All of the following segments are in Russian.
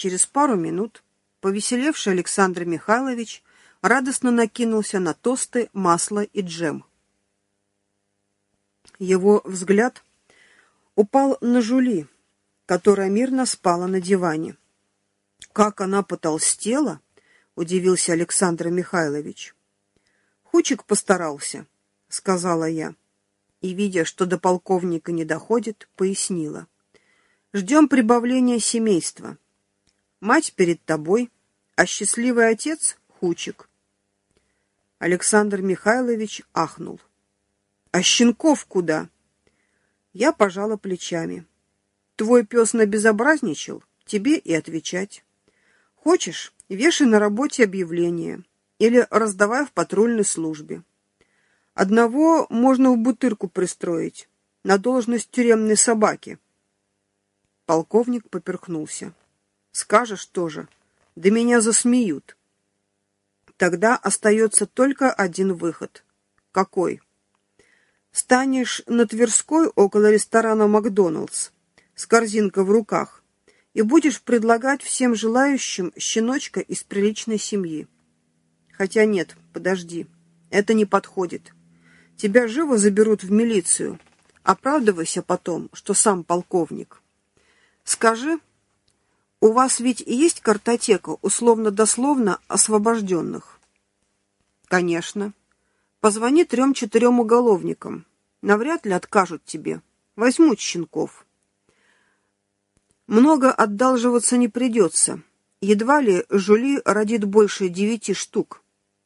Через пару минут повеселевший Александр Михайлович радостно накинулся на тосты, масло и джем. Его взгляд упал на Жули, которая мирно спала на диване. «Как она потолстела!» — удивился Александр Михайлович. «Хучик постарался», — сказала я. И, видя, что до полковника не доходит, пояснила. «Ждем прибавления семейства. Мать перед тобой, а счастливый отец — Хучик». Александр Михайлович ахнул. «А щенков куда?» Я пожала плечами. «Твой пес набезобразничал, тебе и отвечать. Хочешь, вешай на работе объявление или раздавай в патрульной службе. Одного можно в бутырку пристроить, на должность тюремной собаки». Полковник поперхнулся. «Скажешь тоже, да меня засмеют». Тогда остается только один выход. Какой? Станешь на Тверской около ресторана «Макдоналдс» с корзинкой в руках и будешь предлагать всем желающим щеночка из приличной семьи. Хотя нет, подожди, это не подходит. Тебя живо заберут в милицию. Оправдывайся потом, что сам полковник. Скажи, у вас ведь есть картотека условно-дословно освобожденных? Конечно. Позвони 3-4 уголовникам. Навряд ли откажут тебе. Возьмут щенков. Много отдалживаться не придется. Едва ли Жули родит больше 9 штук.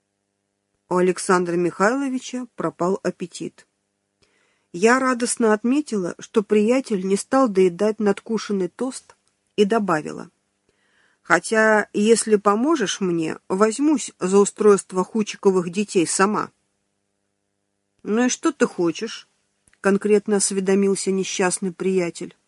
У Александра Михайловича пропал аппетит. Я радостно отметила, что приятель не стал доедать надкушенный тост, и добавила. Хотя, если поможешь мне, возьмусь за устройство Хучиковых детей сама. Ну и что ты хочешь? Конкретно осведомился несчастный приятель.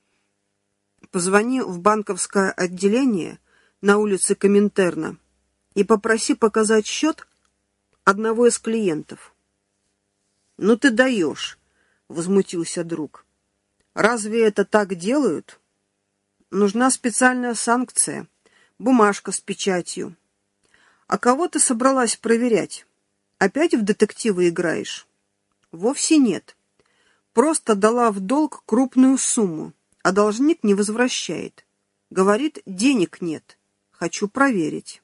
Позвони в банковское отделение на улице Коминтерна и попроси показать счет одного из клиентов. Ну ты даешь, возмутился друг. Разве это так делают? Нужна специальная санкция, бумажка с печатью. А кого ты собралась проверять? Опять в детективы играешь? Вовсе нет. Просто дала в долг крупную сумму, а должник не возвращает. Говорит, денег нет. Хочу проверить.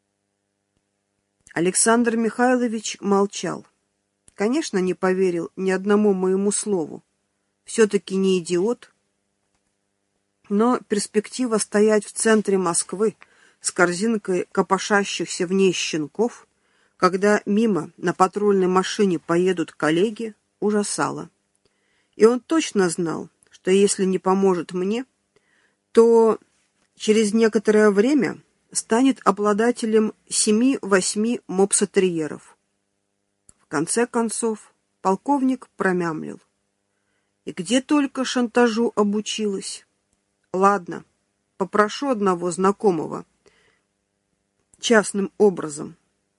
Александр Михайлович молчал. Конечно, не поверил ни одному моему слову. Все-таки не идиот. Но перспектива стоять в центре Москвы с корзинкой копошащихся в ней щенков, когда мимо на патрульной машине поедут коллеги, ужасала. И он точно знал, что если не поможет мне, то через некоторое время станет обладателем 7-8 мопсотерьеров. В конце концов, полковник промямлил. И где только шантажу обучилась. Ладно, попрошу одного знакомого. Частным образом.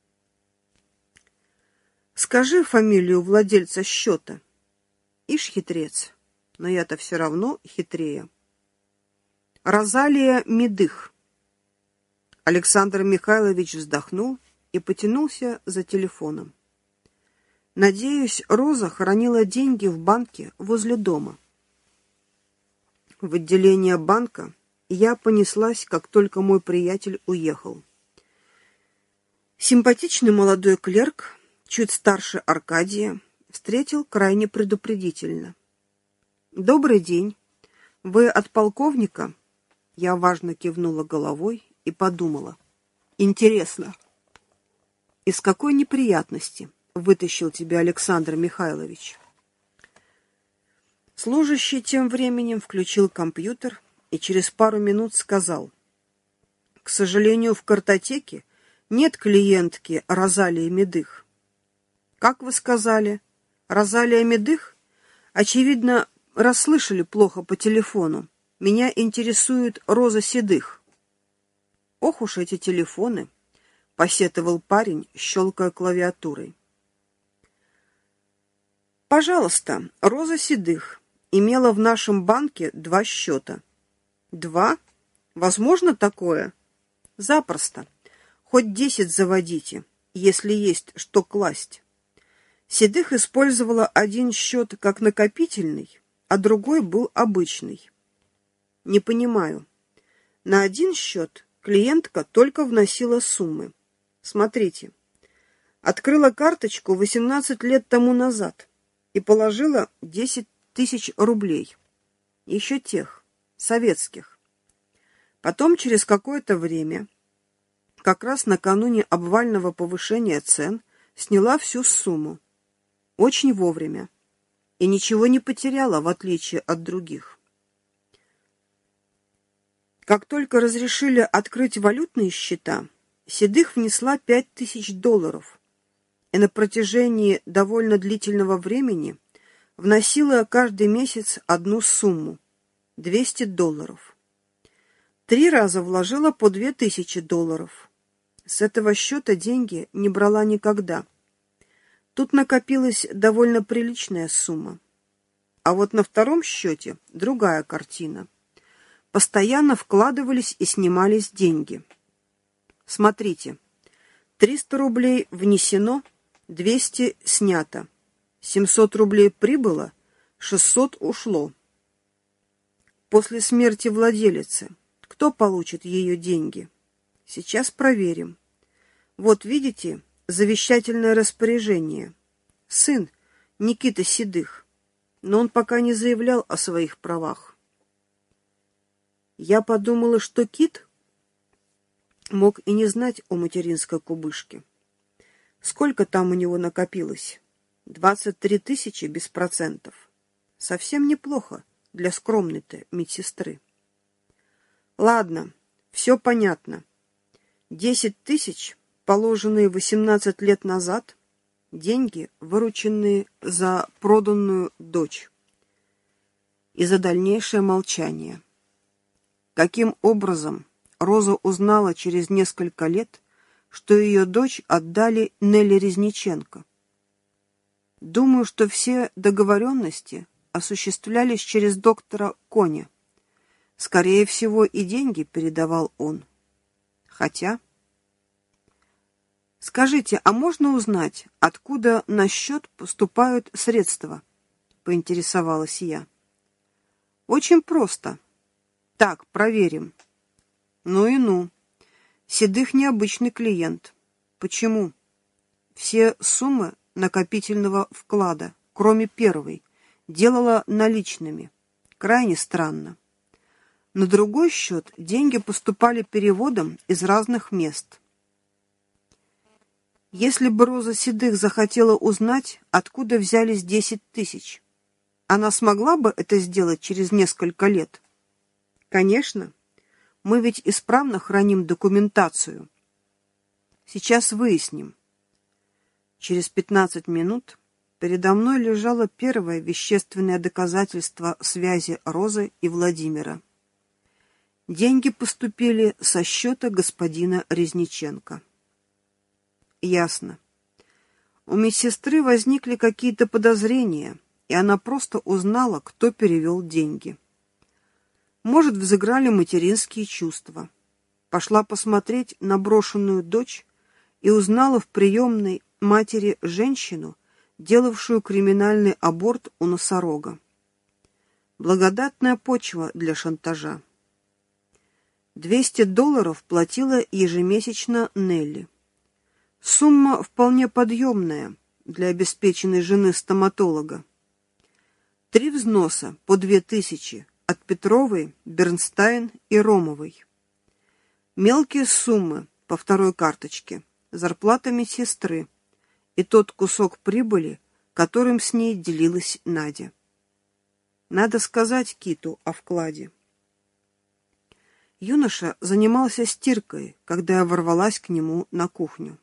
Скажи фамилию владельца счета. Ишь хитрец, но я-то все равно хитрее. Розалия Медых. Александр Михайлович вздохнул и потянулся за телефоном. Надеюсь, Роза хранила деньги в банке возле дома. В отделение банка я понеслась, как только мой приятель уехал. Симпатичный молодой клерк, чуть старше Аркадия, встретил крайне предупредительно. «Добрый день. Вы от полковника?» Я важно кивнула головой и подумала. «Интересно, из какой неприятности вытащил тебя Александр Михайлович?» Служащий тем временем включил компьютер и через пару минут сказал. «К сожалению, в картотеке нет клиентки Розалии Медых». «Как вы сказали? Розалия Медых? Очевидно, расслышали плохо по телефону. Меня интересует Роза Седых». «Ох уж эти телефоны!» — посетовал парень, щелкая клавиатурой. «Пожалуйста, Роза Седых имела в нашем банке 2 счета». 2? Возможно такое? Запросто. Хоть 10 заводите, если есть что класть. Седых использовала один счет как накопительный, а другой был обычный. Не понимаю. На один счет клиентка только вносила суммы. Смотрите. Открыла карточку 18 лет тому назад и положила 10 тысяч рублей. Еще тех, советских. Потом через какое-то время, как раз накануне обвального повышения цен, сняла всю сумму. Очень вовремя. И ничего не потеряла, в отличие от других. Как только разрешили открыть валютные счета, Седых внесла 5000 долларов и на протяжении довольно длительного времени вносила каждый месяц одну сумму – 200 долларов. 3 раза вложила по 2000 долларов. С этого счета деньги не брала никогда. Тут накопилась довольно приличная сумма. А вот на втором счете другая картина. Постоянно вкладывались и снимались деньги. Смотрите, 300 рублей внесено, 200 снято. 700 рублей прибыло, 600 ушло. После смерти владелицы кто получит ее деньги? Сейчас проверим. Вот видите, завещательное распоряжение. Сын Никита Седых, но он пока не заявлял о своих правах. Я подумала, что Кит мог и не знать о материнской кубышке. Сколько там у него накопилось? 23 тысячи без процентов. Совсем неплохо для скромной-то медсестры. Ладно, все понятно. 10 тысяч, положенные 18 лет назад, деньги, вырученные за проданную дочь. И за дальнейшее молчание. Каким образом Роза узнала через несколько лет, что ее дочь отдали Нелли Резниченко? Думаю, что все договоренности осуществлялись через доктора Коня. Скорее всего, и деньги передавал он. Хотя... Скажите, а можно узнать, откуда на счет поступают средства? Поинтересовалась я. Очень просто. Так, проверим. Ну и ну. Седых необычный клиент. Почему? Все суммы накопительного вклада, кроме первой, делала наличными. Крайне странно. На другой счет деньги поступали переводом из разных мест. Если бы Роза Седых захотела узнать, откуда взялись 10 тысяч, она смогла бы это сделать через несколько лет? Конечно. Мы ведь исправно храним документацию. Сейчас выясним. Через 15 минут передо мной лежало первое вещественное доказательство связи Розы и Владимира. Деньги поступили со счета господина Резниченко. Ясно. У медсестры возникли какие-то подозрения, и она просто узнала, кто перевел деньги. Может, взыграли материнские чувства. Пошла посмотреть на брошенную дочь и узнала в приемной матери женщину, делавшую криминальный аборт у носорога. Благодатная почва для шантажа. 200 долларов платила ежемесячно Нелли. Сумма вполне подъемная для обеспеченной жены стоматолога. 3 взноса по 2000 от Петровой, Бернстайн и Ромовой. Мелкие суммы по второй карточке, зарплата медсестры и тот кусок прибыли, которым с ней делилась Надя. Надо сказать Киту о вкладе. Юноша занимался стиркой, когда я ворвалась к нему на кухню.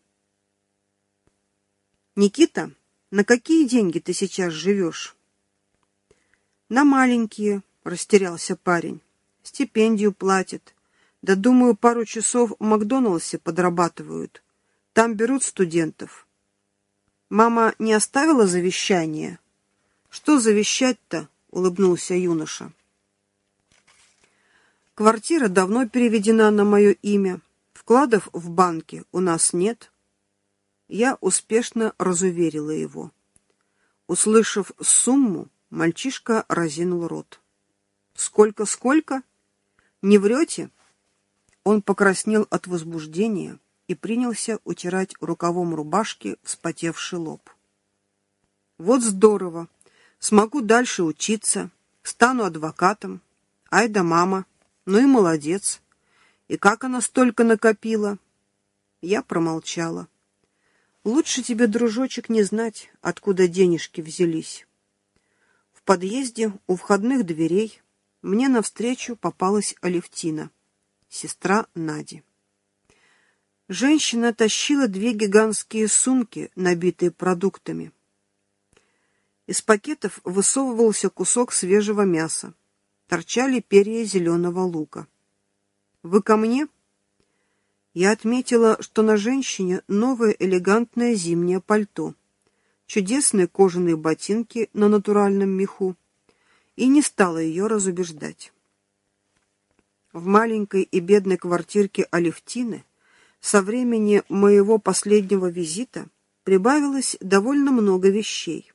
«Никита, на какие деньги ты сейчас живешь?» «На маленькие», — растерялся парень. «Стипендию платят. Да, думаю, пару часов в Макдоналдсе подрабатывают. Там берут студентов». «Мама не оставила завещание?» «Что завещать-то?» — улыбнулся юноша. Квартира давно переведена на мое имя. Вкладов в банке у нас нет. Я успешно разуверила его. Услышав сумму, мальчишка разинул рот. Сколько? Не врете? Он покраснел от возбуждения и принялся утирать рукавом рубашки вспотевший лоб. Вот здорово. Смогу дальше учиться, стану адвокатом. Ай да мама. Ну и молодец. И как она столько накопила? Я промолчала. Лучше тебе, дружочек, не знать, откуда денежки взялись. В подъезде у входных дверей мне навстречу попалась Алевтина, сестра Нади. Женщина тащила 2 гигантские сумки, набитые продуктами. Из пакетов высовывался кусок свежего мяса. Торчали перья зеленого лука. «Вы ко мне?» Я отметила, что на женщине новое элегантное зимнее пальто, чудесные кожаные ботинки на натуральном меху, и не стала ее разубеждать. В маленькой и бедной квартирке Алевтины со времени моего последнего визита прибавилось довольно много вещей.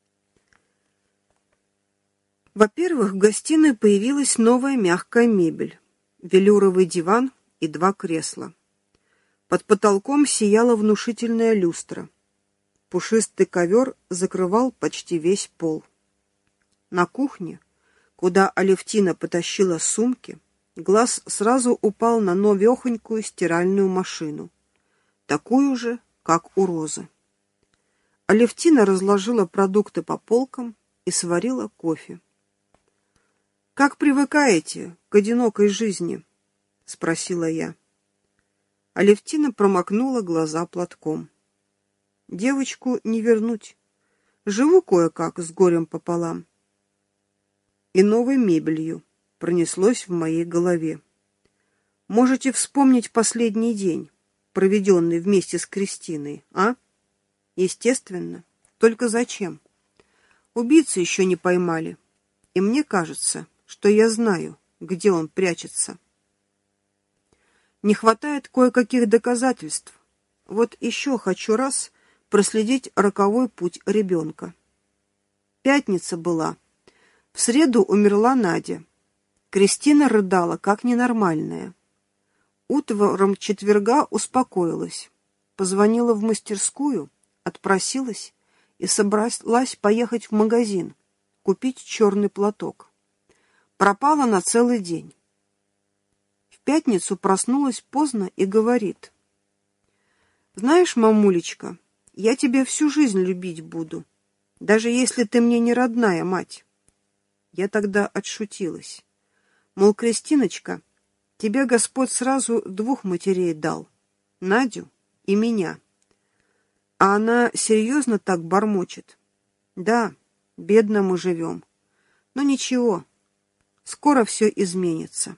Во-первых, в гостиной появилась новая мягкая мебель, велюровый диван и 2 кресла. Под потолком сияла внушительная люстра. Пушистый ковер закрывал почти весь пол. На кухне, куда Алевтина потащила сумки, глаз сразу упал на новехонькую стиральную машину, такую же, как у Розы. Алевтина разложила продукты по полкам и сварила кофе. «Как привыкаете к одинокой жизни?» — спросила я. Алевтина промокнула глаза платком. «Девочку не вернуть. Живу кое-как с горем пополам». И новой мебелью пронеслось в моей голове. Можете вспомнить последний день, проведенный вместе с Кристиной, а? Естественно. Только зачем? Убийцу еще не поймали. И мне кажется, что я знаю, где он прячется. Не хватает кое-каких доказательств. Вот еще хочу раз проследить роковой путь ребенка. Пятница была. В среду умерла Надя. Кристина рыдала, как ненормальная. Утром четверга успокоилась. Позвонила в мастерскую, отпросилась и собралась поехать в магазин, купить черный платок. Пропала на целый день. В пятницу проснулась поздно и говорит: «Знаешь, мамулечка, я тебя всю жизнь любить буду, даже если ты мне не родная мать». Я тогда отшутилась. Мол, Кристиночка, тебе Господь сразу 2 матерей дал, Надю и меня. А она серьезно так бормочет. Да, бедно мы живем, но ничего, скоро все изменится.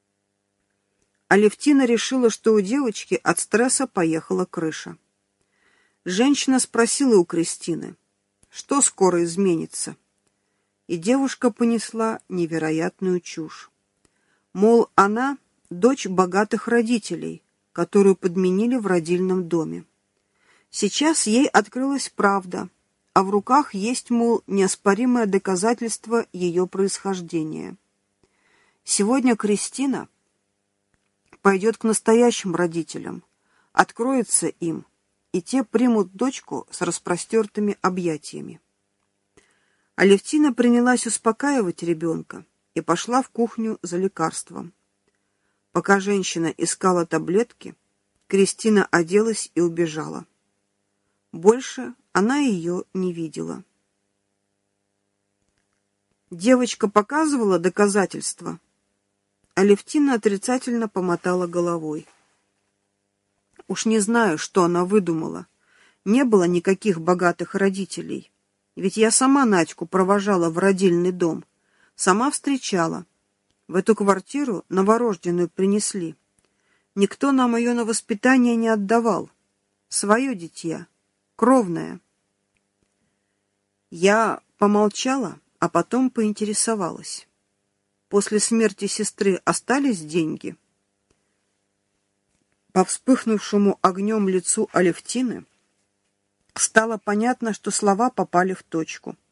Алевтина решила, что у девочки от стресса поехала крыша. Женщина спросила у Кристины, что скоро изменится. И девушка понесла невероятную чушь. Мол, она дочь богатых родителей, которую подменили в родильном доме. Сейчас ей открылась правда, а в руках есть, мол, неоспоримое доказательство ее происхождения. Сегодня Кристина пойдет к настоящим родителям, откроется им, и те примут дочку с распростертыми объятиями. Алевтина принялась успокаивать ребенка и пошла в кухню за лекарством. Пока женщина искала таблетки, Кристина оделась и убежала. Больше она ее не видела. Девочка показывала доказательства. Алевтина отрицательно помотала головой. Уж не знаю, что она выдумала. Не было никаких богатых родителей. Ведь я сама Надьку провожала в родильный дом. Сама встречала. В эту квартиру новорожденную принесли. Никто нам ее на воспитание не отдавал. Свое дитя. Кровное. Я помолчала, а потом поинтересовалась. после смерти сестры остались деньги? По вспыхнувшему огнем лицу Алевтины стало понятно, что слова попали в точку.